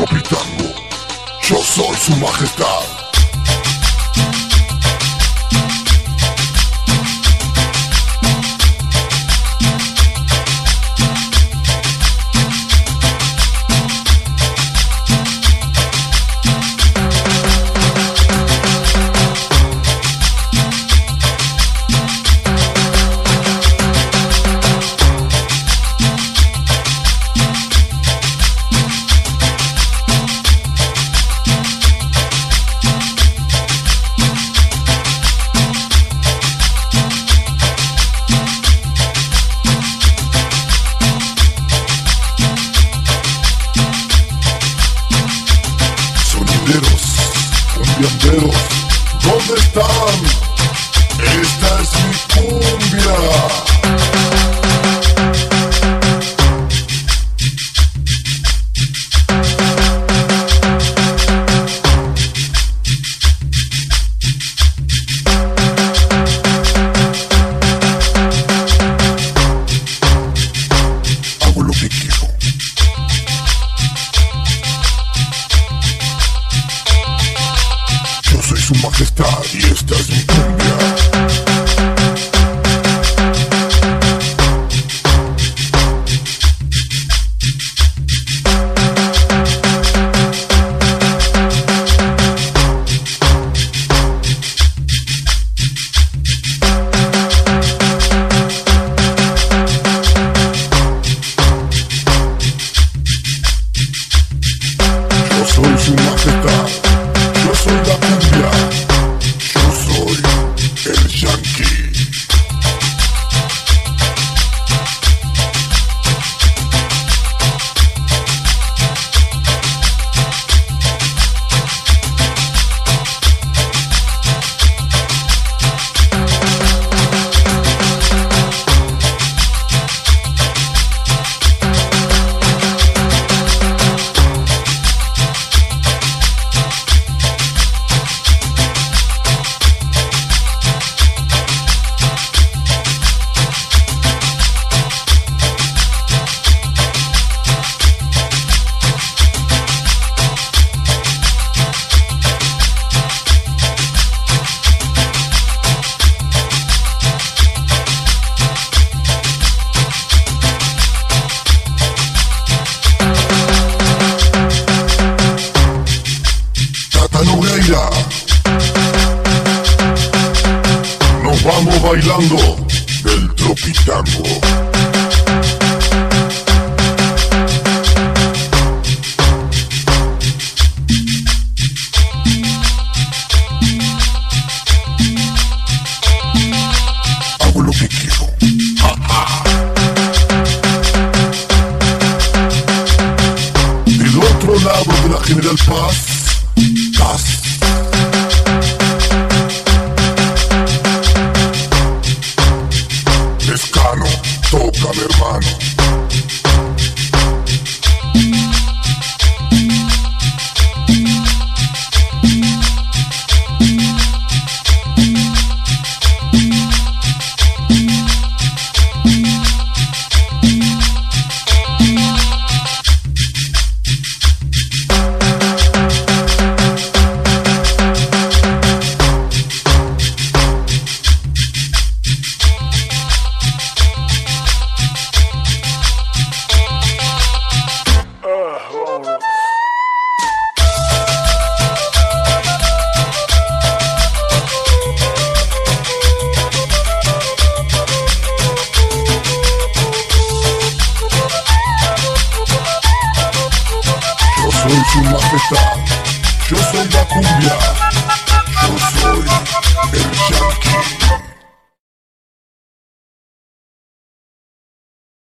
Tropitango, yo soy su majestad. Cumbiamberos, ¿dónde están? Esta es mi cumbia. Hago lo que quiero. Soy su majestad y esta es mi cumbia. Yo soy su majestad. Yo soy la cumbia, yo soy el Yankee. Nos vamos bailando del Tropitango. Hago lo que quiero. Del otro lado de la General Paz, Lescano, tócame, hermano. Soy su majestad, yo soy la cumbia, yo soy el Yankee.